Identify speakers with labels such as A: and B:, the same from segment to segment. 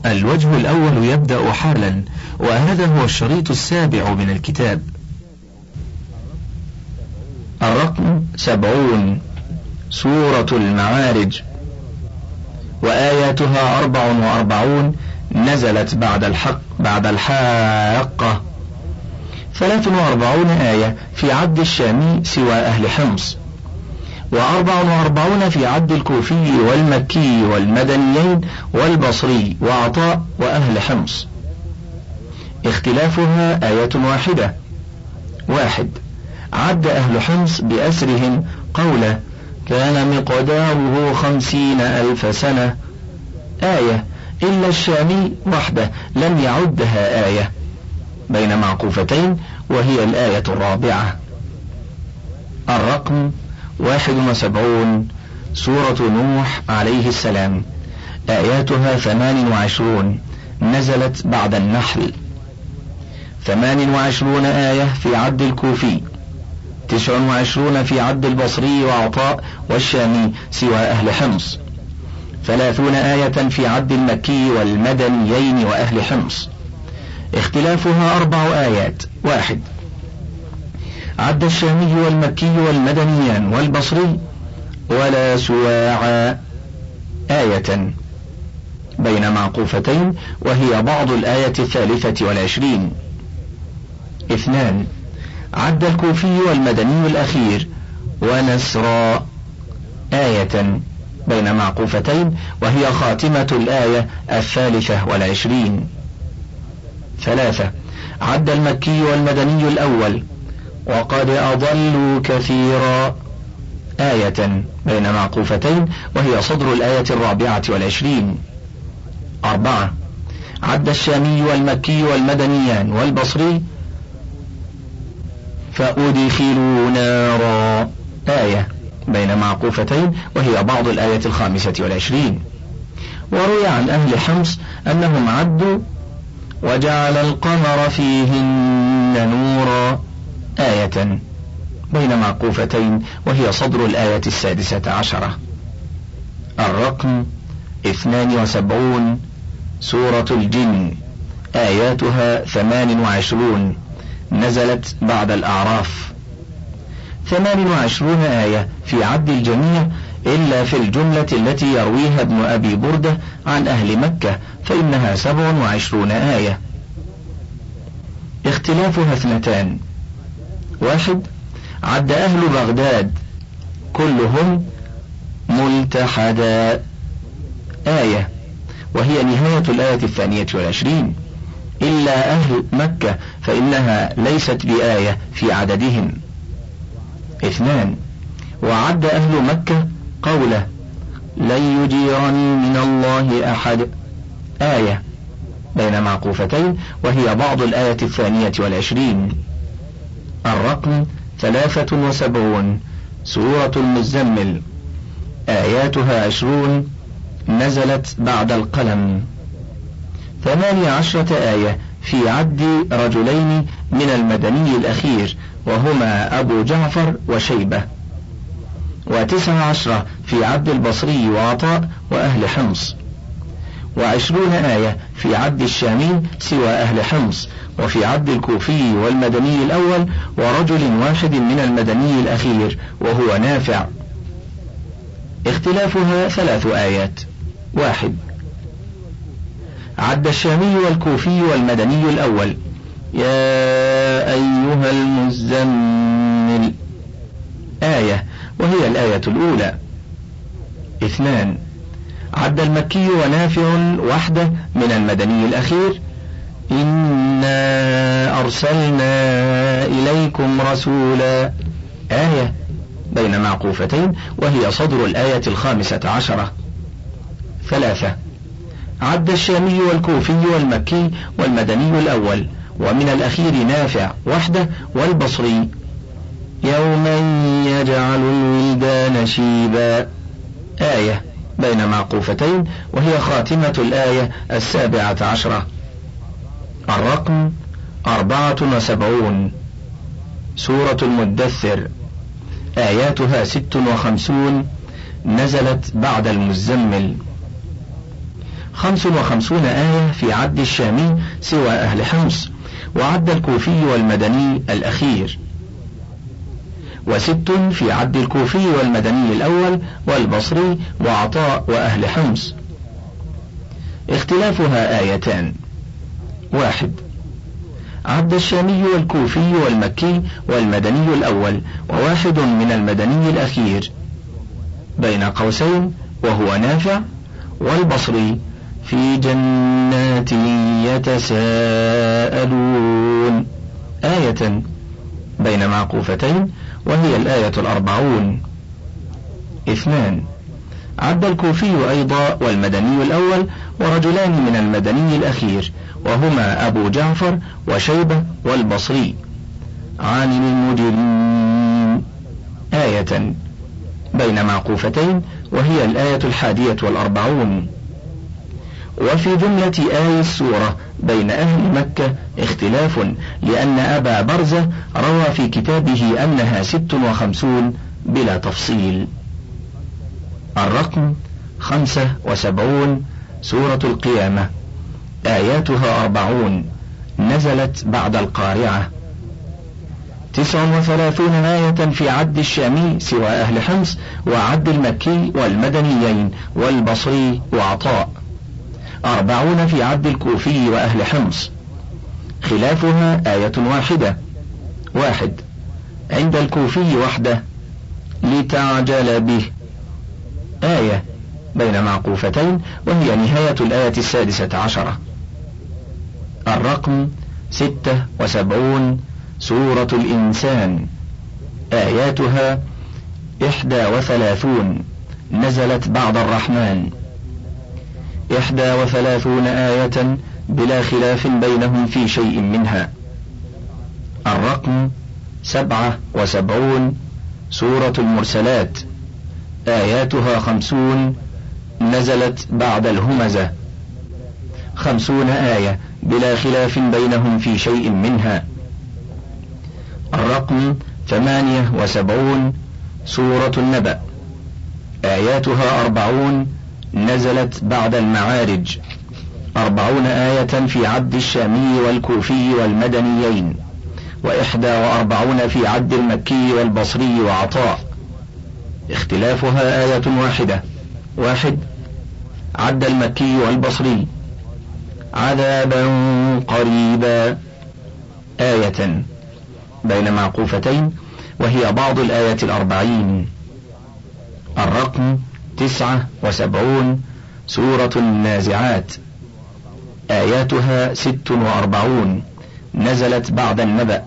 A: الوجه الأول يبدأ حالا، وهذا هو الشريط السابع من الكتاب. الرقم 70. سورة المعارج، وآياتها 44، نزلت بعد الحاقة. 43 آية في عد الشامي سوى أهل حمص، و44 في عد الكوفي والمكي والمدنيين والبصري وعطاء وأهل حمص. اختلافها آية واحدة. 1. عد أهل حمص بأسرهم قوله كان مقداره 50,000 سنة آية، إلا الشامي وحده لم يعدها آية، بين معقوفتين، وهي الآية 4. الرقم 71. سورة نوح عليه السلام، آياتها 28، نزلت بعد النحل. 28 آية في عد الكوفي، 29 في عد البصري وعطاء والشامي سوى أهل حمص، 30 آية في عد المكي والمدنيين وأهل حمص. اختلافها 4 آيات. 1. عد الشامي والمكي والمدنيان والبصري ولا سواعا آية، بين معقوفتين، وهي بعض الآية 23. 2. عد الكوفي والمدني الأخير ونسرا آية، بين معقوفتين، وهي خاتمة الآية 23. 3. عد المكي والمدني الأول وقد أضلوا كثيرا آية، بين معقوفتين، وهي صدر الآية 24. 4. عد الشامي والمكي والمدنيان والبصري فأدخلوا نارا آية، بين معقوفتين، وهي بعض الآية 25. وروي عن أهل حمص أنهم عدوا وجعل القمر فيهن نورا آية، بين معقوفتين، وهي صدر الآية 16. الرقم 72. سورة الجن، آياتها 28، نزلت بعد الأعراف. 28 آية في عد الجميع إلا في الجملة التي يرويها ابن أبي بردة عن أهل مكة، فإنها 27 آية. اختلافها 2. 1. عد أهل بغداد كلهم ملتحدا آية، وهي نهاية الآية 22، إلا أهل مكة فإنها ليست بآية في عددهم. 2. وعد أهل مكة قوله لن يجيرني من الله أحد آية، بين معقوفتين، وهي بعض الآية 22. الرقم 73. سورة المزمل، آياتها 20، نزلت بعد القلم. 18 آية في عد رجلين من المدني الأخير، وهما أبو جعفر وشيبة. 19 في عد البصري وعطاء وأهل حمص. 20 آية في عد الشامي سوى أهل حمص، وفي عد الكوفي والمدني الأول ورجل واحد من المدني الأخير وهو نافع. اختلافها 3 آيات. 1. عد الشامي والكوفي والمدني الأول يا أيها المزمل آية، وهي الآية الأولى. 2. عد المكي ونافع وحده من المدني الأخير إنا أرسلنا إليكم رسولا آية، بين معقوفتين، وهي صدر الآية 15. 3. عد الشامي والكوفي والمكي والمدني الأول، ومن الأخير نافع وحده والبصري يوما يجعل الولدان شيبا آية، بين معقوفتين، وهي خاتمة الآية 17. الرقم 74. سورة المدثر، آياتها 56، نزلت بعد المزمل. 55 آية في عد الشامي سوى أهل حمص، وعد الكوفي والمدني الأخير، و6 في عد الكوفي والمدني الأول والبصري وعطاء وأهل حمص. اختلافها آيتان: 1 عد الشامي والكوفي والمكي والمدني الأول، و1 من المدني الأخير بين قوسين وهو نافع، والبصري في جنات يتساءلون آية بين معقوفتين وهي الآية 40. 2 عد الكوفي أيضا والمدني الأول ورجلان من المدني الأخير وهما أبو جعفر وشيبة والبصري عن المجرمين آية بين معقوفتين وهي الآية 41. وفي جملة آي السورة بين أهل مكة اختلاف، لأن أبا برزة روى في كتابه أنها 56 بلا تفصيل. الرقم 75 سورة القيامة آياتها 40 نزلت بعد القارعة. 39 آية في عد الشامي سوى أهل حمص وعد المكي والمدنيين والبصري وعطاء. 40 في عد الكوفي وأهل حمص. خلافها آية واحدة: 1 عند الكوفي وحده لتعجل به آية بين معقوفتين وهي نهاية الآية 16. الرقم 76 سورة الإنسان آياتها 31 نزلت بعد الرحمن. 31 آية بلا خلاف بينهم في شيء منها. الرقم 77 سورة المرسلات آياتها 50 نزلت بعد الهمزة. 50 آية بلا خلاف بينهم في شيء منها. الرقم 78 سورة النبأ آياتها 40 نزلت بعد المعارج. 40 آية في عد الشامي والكوفي والمدنيين، 41 في عد المكي والبصري وعطاء. اختلافها آية واحدة: 1 عد المكي والبصري عذابا قريبا آية بين معقوفتين وهي بعض الآية 40. الرقم 79 سورة النازعات آياتها 46 نزلت بعد النبأ.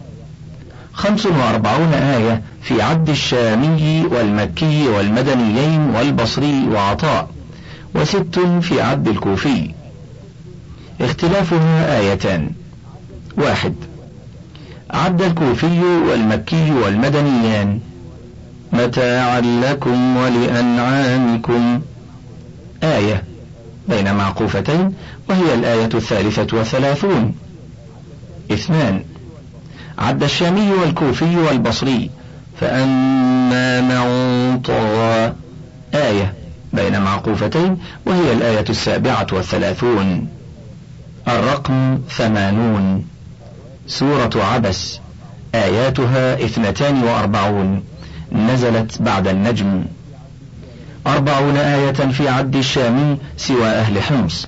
A: 45 آية في عد الشامي والمكي والمدنيين والبصري وعطاء، و6 في عد الكوفي. اختلافها آيتان: 1 عد الكوفي والمكي والمدنيان متاعا لكم ولأنعامكم آية بين معقوفتين وهي الآية 33. 2 عد الشامي والكوفي والبصري فأما من طغى آية بين معقوفتين وهي الآية 37. الرقم 80 سورة عبس آياتها 42 نزلت بعد النجم. 40 آية في عد الشامي سوى أهل حمص،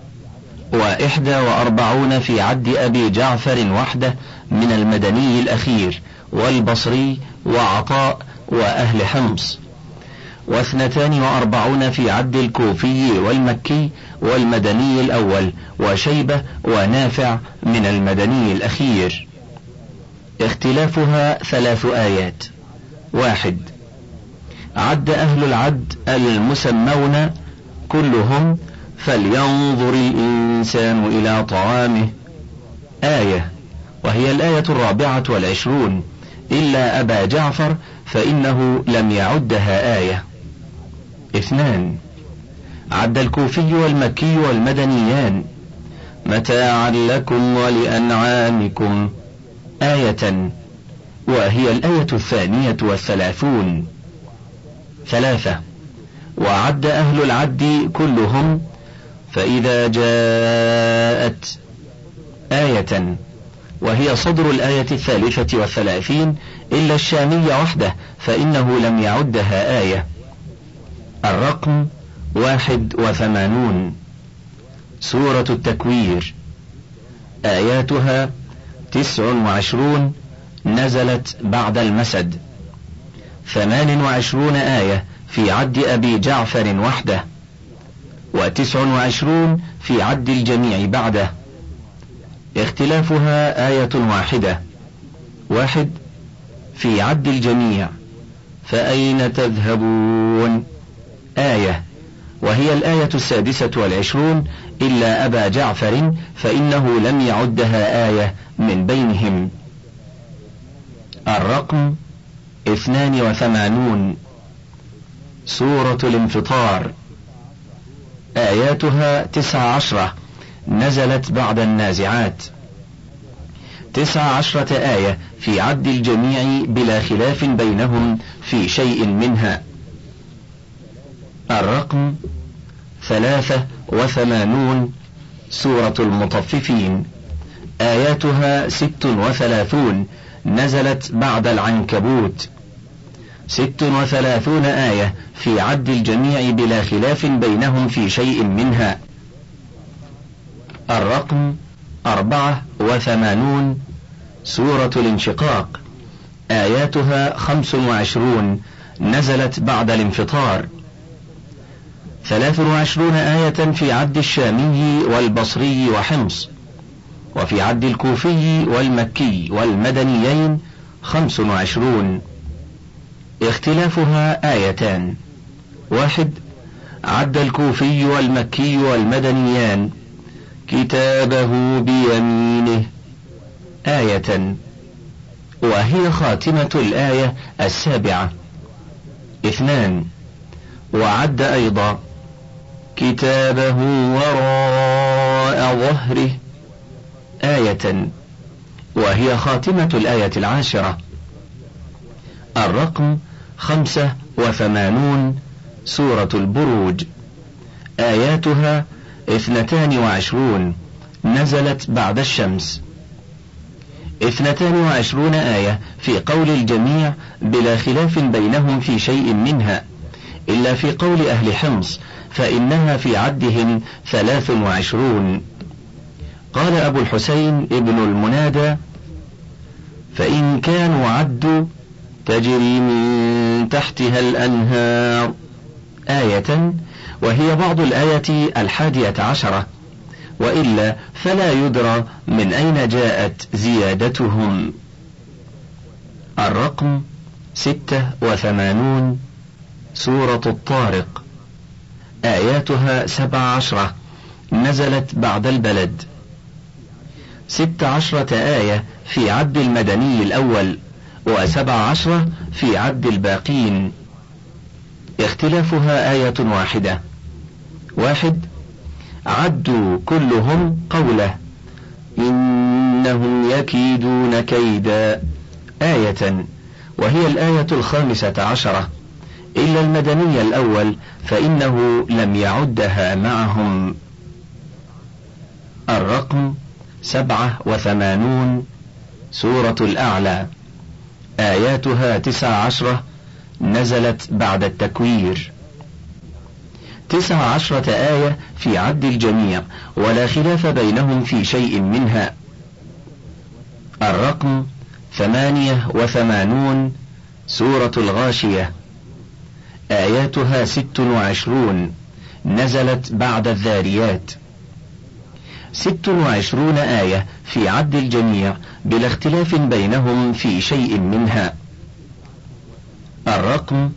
A: 41 في عد أبي جعفر وحده من المدني الأخير والبصري وعطاء وأهل حمص، 42 في عد الكوفي والمكي والمدني الأول وشيبة ونافع من المدني الأخير. اختلافها 3 آيات: 1 عد أهل العد المسمون كلهم فلينظر الإنسان إلى طعامه آية وهي الآية 24 إلا أبا جعفر فإنه لم يعدها آية. 2 عد الكوفي والمكي والمدنيان متاعا لكم ولأنعامكم آية وهي الآية 32. 3 وعد أهل العد كلهم فإذا جاءت آية، وهي صدر الآية 33 إلا الشامية وحده فإنه لم يعدها آية. الرقم 81. سورة التكوير، آياتها 29، نزلت بعد المسد. 28 آية في عد أبي جعفر وحده، 29 في عد الجميع بعده. اختلافها آية واحدة. 1 في عد الجميع فأين تذهبون آية، وهي الآية 26 إلا أبا جعفر فإنه لم يعدها آية من بينهم. الرقم 82. سورة الانفطار، آياتها 19، نزلت بعد النازعات. 19 آية في عد الجميع بلا خلاف بينهم في شيء منها. الرقم 83. سورة المطففين، آياتها 36، نزلت بعد العنكبوت. 36 آية في عد الجميع بلا خلاف بينهم في شيء منها. الرقم 84. سورة الانشقاق، آياتها 25، نزلت بعد الانفطار. 23 آية في عد الشامي والبصري وحمص، وفي عد الكوفي والمكي والمدنيين 25. اختلافها آيتان. 1 عد الكوفي والمكي والمدنيان كتابه بيمينه آية، وهي خاتمة الآية 7. 2 وعد أيضا كتابه وراء ظهره آية، وهي خاتمة الآية 10. الرقم 85. سورة البروج، آياتها 22، نزلت بعد الشمس. 22 آية في قول الجميع بلا خلاف بينهم في شيء منها، إلا في قول أهل حمص فإنها في عدهم 23. قال أبو الحسين ابن المنادى: فإن كانوا عدوا تجري من تحتها الأنهار آية، وهي بعض الآية 11، وإلا فلا يدرى من أين جاءت زيادتهم. الرقم 86. سورة الطارق، آياتها 17، نزلت بعد البلد. 16 آية في عد المدني الأول، و17 في عد الباقين. اختلافها آية واحدة. 1 عدوا كلهم قوله إنهم يكيدون كيدا آية، وهي الآية 15، إلا المدني الأول فإنه لم يعدها معهم. الرقم 87. سورة الأعلى، آياتها 19، نزلت بعد التكوير. 19 آية في عد الجميع ولا خلاف بينهم في شيء منها. الرقم 88. سورة الغاشية، آياتها 26، نزلت بعد الذاريات. 26 آية في عد الجميع بلا اختلاف بينهم في شيء منها. الرقم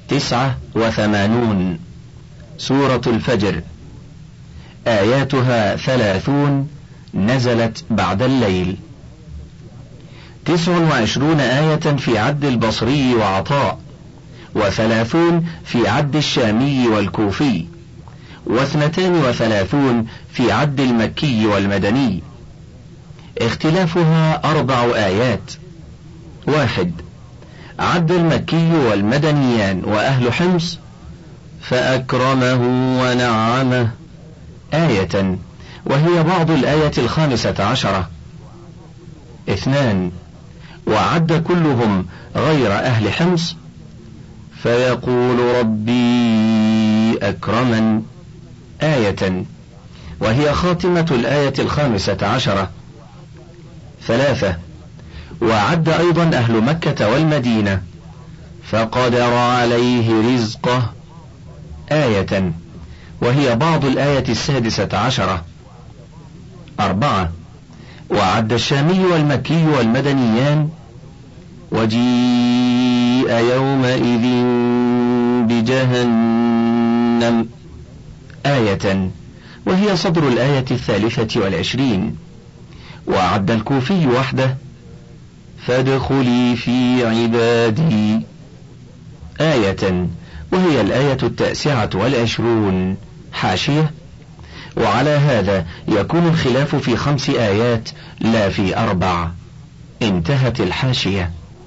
A: 89. سورة الفجر، آياتها 30، نزلت بعد الليل. 29 آية في عد البصري وعطاء، 30 في عد الشامي والكوفي، 32 في عد المكي والمدني. اختلافها 4 آيات. 1 عد المكي والمدنيان وأهل حمص فأكرمه ونعمه آية، وهي بعض الآية 15. 2. وعد كلهم غير أهل حمص فيقول ربي أكرمن، آية، وهي خاتمة الآية 15. 3. وعد أيضا أهل مكة والمدينة فقدر عليه رزقه، آية، وهي بعض الآية 16. 4. وعد الشامي والمكي والمدنيان وجيء يومئذ بجهنم، آية، وهي صدر الآية 23. وعد الكوفي وحده فادخلي في عبادي، آية، وهي الآية 29. حاشية: وعلى هذا يكون الخلاف في 5 آيات لا في 4. انتهت الحاشية.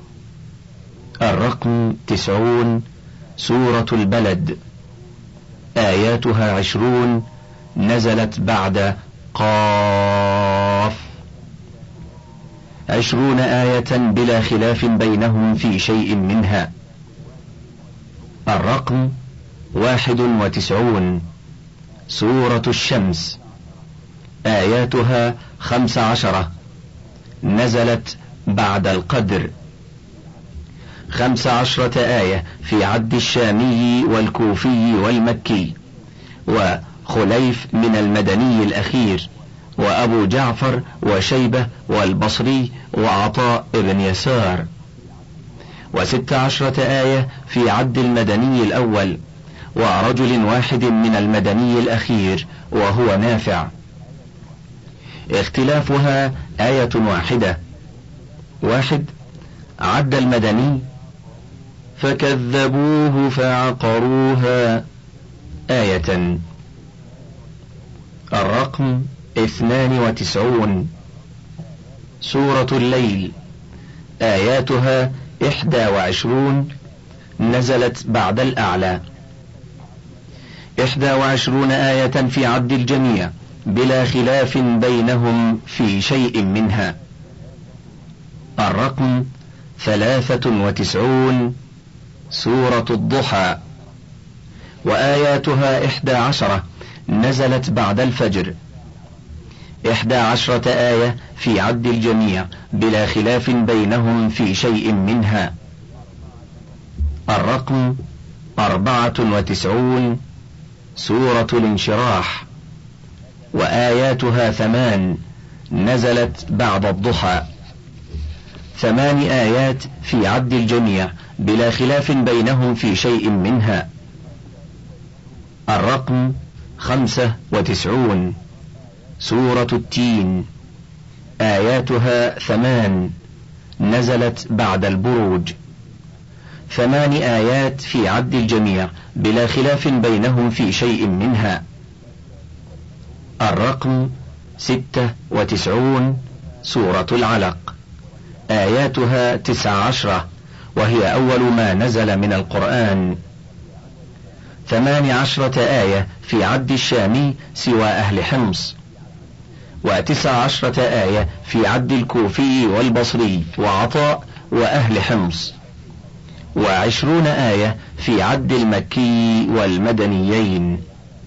A: الرقم 90. سورة البلد، آياتها 20، نزلت بعد قاف. 20 آية بلا خلاف بينهم في شيء منها. الرقم 91. سورة الشمس، آياتها 15، نزلت بعد القدر. 15 آية في عد الشامي والكوفي والمكي، وخليف من المدني الأخير، وأبو جعفر وشيبة والبصري وعطاء بن يسار. 16 آية في عد المدني الأول، ورجل واحد من المدني الأخير وهو نافع. اختلافها آية واحدة. 1. عد المدني فكذبوه فعقروها، آية. الرقم 92. سورة الليل، آياتها 21، نزلت بعد الأعلى. 21 آية في عد الجميع بلا خلاف بينهم في شيء منها. الرقم 93. سورة الضحى، وآياتها 11، نزلت بعد الفجر. 11 آية في عد الجميع بلا خلاف بينهم في شيء منها. الرقم 94. سورة الانشراح، وآياتها 8، نزلت بعد الضحى. 8 آيات في عد الجميع بلا خلاف بينهم في شيء منها. الرقم 95. سورة التين، آياتها 8، نزلت بعد البروج. 8 آيات في عد الجميع بلا خلاف بينهم في شيء منها. الرقم 96. سورة العلق، آياتها 19، وهي أول ما نزل من القرآن. 18 آية في عد الشامي سوى أهل حمص، 19 آية في عد الكوفي والبصري وعطاء وأهل حمص، 20 آية في عد المكي والمدنيين.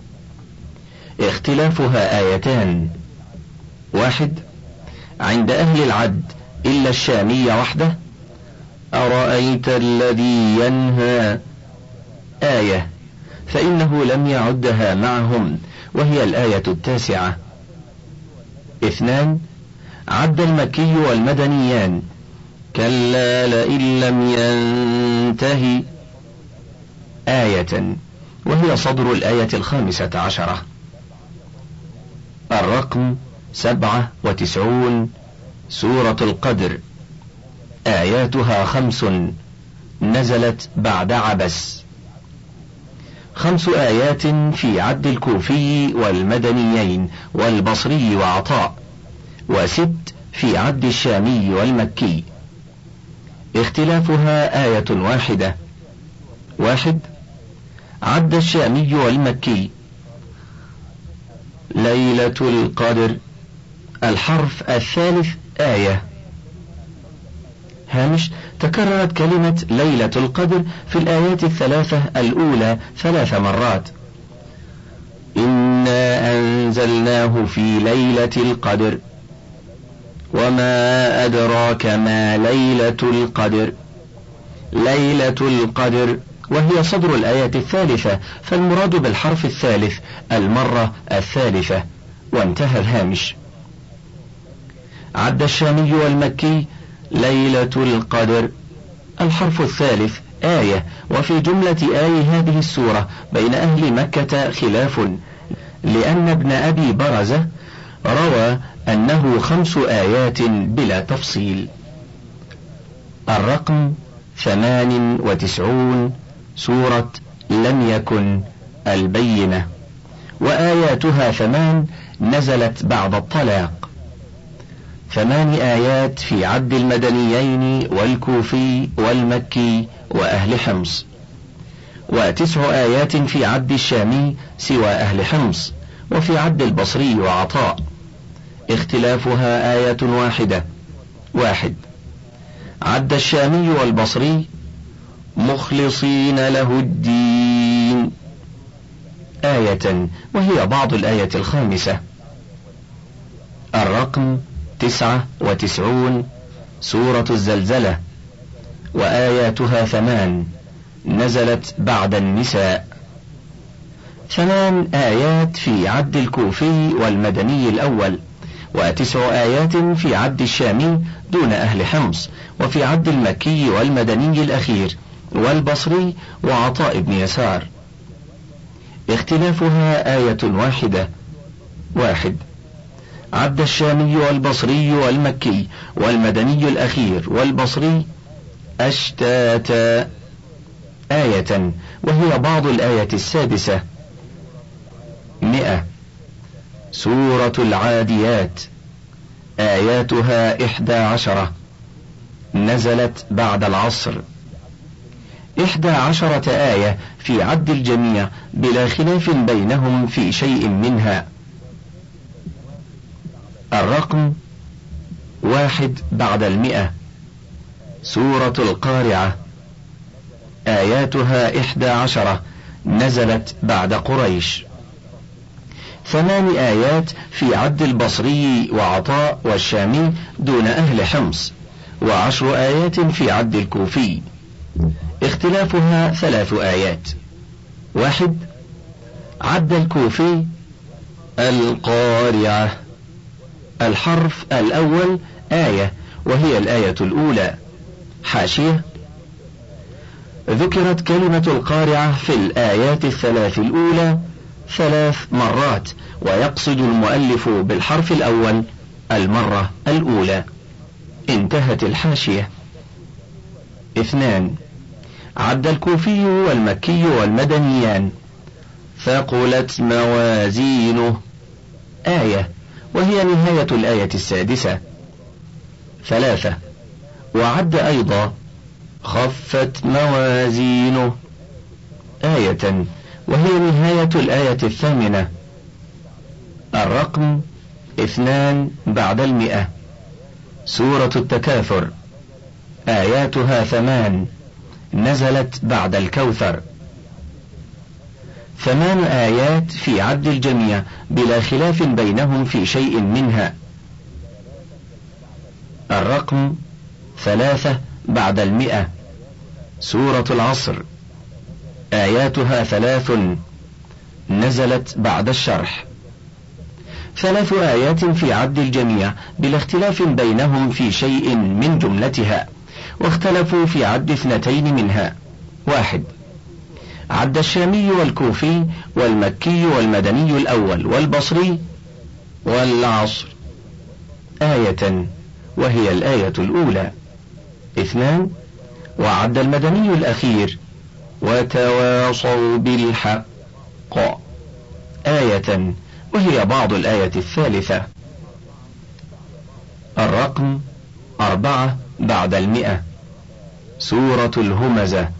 A: اختلافها آيتان. 1. عند أهل العد إلا الشامي وحده، أرأيت الذي ينهى، آية، فإنه لم يعدها معهم، وهي الآية 9. 2. عد المكي والمدنيان، كلا لئن لم ينتهي، آية، وهي صدر الآية 15. الرقم 97. سورة القدر، آياتها 5، نزلت بعد عبس. 5 آيات في عد الكوفي والمدنيين والبصري وعطاء، 6 في عد الشامي والمكي. اختلافها آية واحدة. 1. عد الشامي والمكي ليلة القدر. الحرف الثالث آية. هامش: تكررت كلمة ليلة القدر في الآيات الثلاثة الأولى 3 مرات. إنا أنزلناه في ليلة القدر، وما أدراك ما ليلة القدر. ليلة القدر وهي صدر الآية الثالثة، فالمراد بالحرف الثالث المرة الثالثة. وانتهى الهامش. عد الشامي والمكي ليلة القدر. الحرف الثالث آية، وفي جملة آي هذه السورة بين أهل مكة خلاف، لأن ابن أبي برزة روى أنه 5 آيات بلا تفصيل. الرقم 98، سورة لم يكن البينة، وآياتها 8 نزلت بعد الطلاق. 8 آيات في عد المدنيين والكوفي والمكي وأهل حمص، و9 آيات في عد الشامي سوى أهل حمص، وفي عد البصري وعطاء اختلافها آية واحدة. 1. عد الشامي والبصري مخلصين له الدين آية، وهي بعض الآية 5. الرقم 99، سورة الزلزلة، وآياتها 8 نزلت بعد النساء. 8 آيات في عد الكوفي والمدني الأول، و9 آيات في عد الشامي دون أهل حمص، وفي عد المكي والمدني الأخير والبصري وعطاء بن يسار اختلافها آية واحدة. 1. عد الشامي والبصري والمكي والمدني الأخير والبصري أشتاتا آية، وهي بعض الآية 6. 100. سورة العاديات آياتها 11 نزلت بعد العصر. 11 آية في عد الجميع بلا خلاف بينهم في شيء منها. الرقم 1 بعد 100، سورة القارعة آياتها 11 نزلت بعد قريش. 8 آيات في عد البصري وعطاء والشامي دون أهل حمص، و10 آيات في عد الكوفي اختلافها 3 آيات. 1. عد الكوفي القارعة. الحرف الأول آية، وهي الآية الأولى. حاشية: ذكرت كلمة القارعة في الآيات 3 الأولى 3 مرات، ويقصد المؤلف بالحرف الأول المرة الأولى. انتهت الحاشية. 2. عد الكوفي والمكي والمدنيان ثقلت موازينه آية، وهي نهاية الآية 6. 3. وعد أيضا خفت موازينه آية، وهي نهاية الآية 8. الرقم 2 بعد 100، سورة التكاثر آياتها 8 نزلت بعد الكوثر. 8 آيات في عد الجميع بلا خلاف بينهم في شيء منها. الرقم 3 بعد 100، سورة العصر آياتها 3 نزلت بعد الشرح. 3 آيات في عد الجميع بلا اختلاف بينهم في شيء من جملتها، واختلفوا في عد 2 منها. 1. عد الشامي والكوفي والمكي والمدني الأول والبصري والعصر آية، وهي الآية الأولى. 2. وعد المدني الأخير وتواصوا بالحق آية، وهي بعض الآية 3. الرقم 4 بعد 100، سورة الهمزة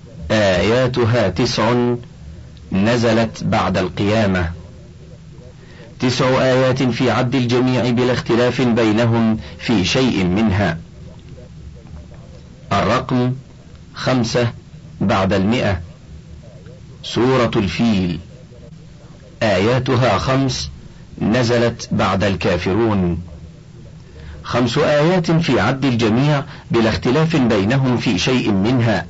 A: آياتها 9 نزلت بعد القيامة. 9 آيات في عد الجميع بلا اختلاف بينهم في شيء منها. الرقم 5 بعد 100. سورة الفيل، آياتها 5، نزلت بعد الكافرون. 5 آيات في عد الجميع بلا اختلاف بينهم في شيء منها.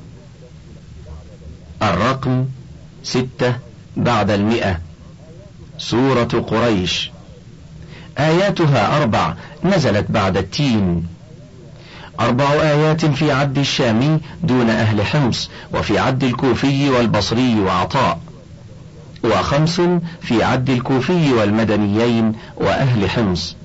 A: الرقم 6 بعد 100. سورة قريش، آياتها 4، نزلت بعد التين. 4 آيات في عد الشامي دون أهل حمص، وفي عد الكوفي والبصري وعطاء، و5 في عد الكوفي والمدنيين وأهل حمص.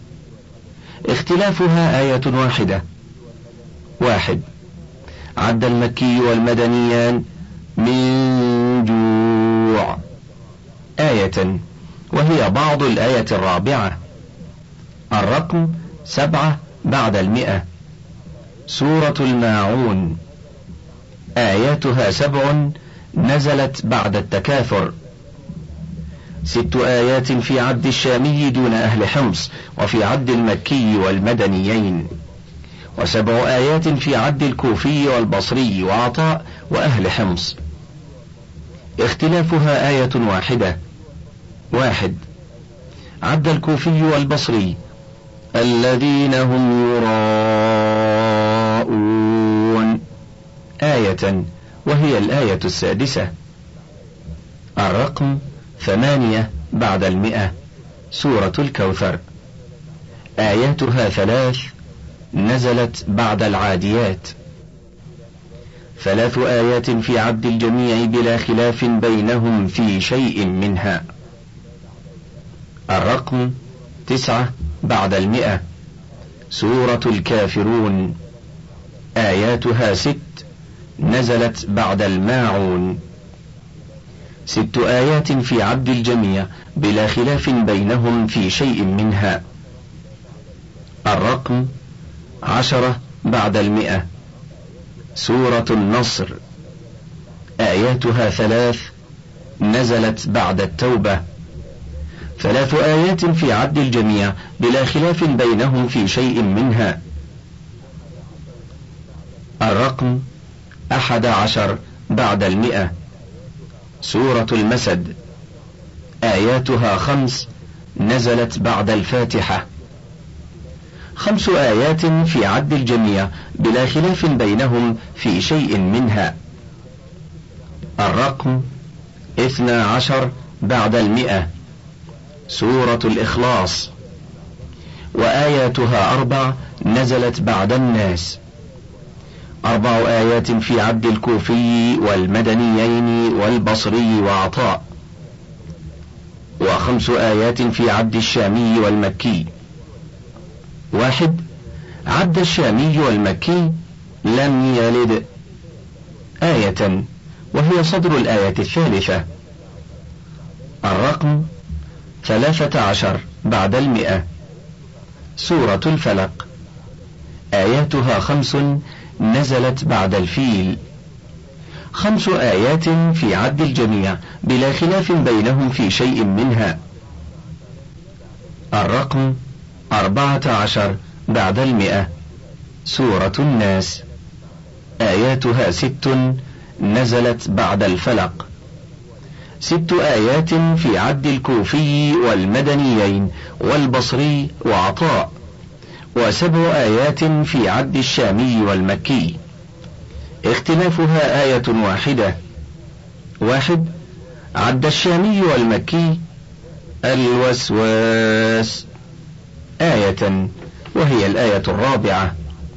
A: اختلافها آية واحدة. 1. عد المكي والمدنيان من جوع آية، وهي بعض الآية 4. الرقم 7 بعد 100. سورة الماعون، آياتها 7، نزلت بعد التكاثر. 6 آيات في عد الشامي دون أهل حمص، وفي عد المكي والمدنيين، و7 آيات في عد الكوفي والبصري وعطاء وأهل حمص. اختلافها آية واحدة. 1. عد الكوفي والبصري الذين هم يراءون آية، وهي الآية 6. الرقم 8 بعد 100. سورة الكوثر، آياتها 3، نزلت بعد العاديات. 3 آيات في عد الجميع بلا خلاف بينهم في شيء منها. الرقم 9 بعد 100. سورة الكافرون، آياتها 6، نزلت بعد الماعون. 6 آيات في عد الجميع بلا خلاف بينهم في شيء منها. الرقم 10 بعد 100. سورة النصر، آياتها 3، نزلت بعد التوبة. 3 آيات في عد الجميع بلا خلاف بينهم في شيء منها. الرقم 11 بعد 100. سورة المسد، آياتها 5، نزلت بعد الفاتحة. 5 آيات في عد الجميع بلا خلاف بينهم في شيء منها. الرقم 12 بعد 100. سورة الإخلاص، وآياتها 4، نزلت بعد الناس. 4 آيات في عد الكوفي والمدنيين والبصري وعطاء، و5 آيات في عد الشامي والمكي. 1. عد الشامي والمكي لم يلد آية، وهي صدر الآية 3. الرقم 13 بعد 100. سورة الفلق، آياتها 5، نزلت بعد الفيل. 5 آيات في عد الجميع بلا خلاف بينهم في شيء منها. الرقم 14 بعد 100. سورة الناس، آياتها 6، نزلت بعد الفلق. 6 آيات في عد الكوفي والمدنيين والبصري وعطاء، و7 آيات في عد الشامي والمكي. اختلافها آية واحدة. 1. عد الشامي والمكي الوسواس آية، وهي الآية 4.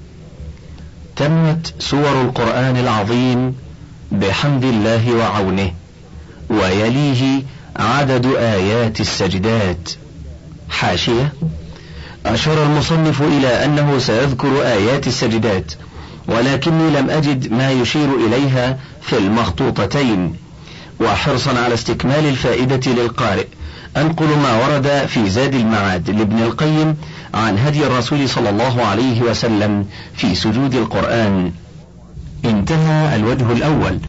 A: تمت سور القرآن العظيم بحمد الله وعونه، ويليه عدد آيات السجدات. حاشية: أشار المصنف إلى أنه سيذكر آيات السجدات، ولكني لم أجد ما يشير إليها في المخطوطتين، وحرصا على استكمال الفائدة للقارئ أنقل ما ورد في زاد المعاد لابن القيم عن هدي الرسول صلى الله عليه وسلم في سجود القرآن. انتهى الوجه الأول.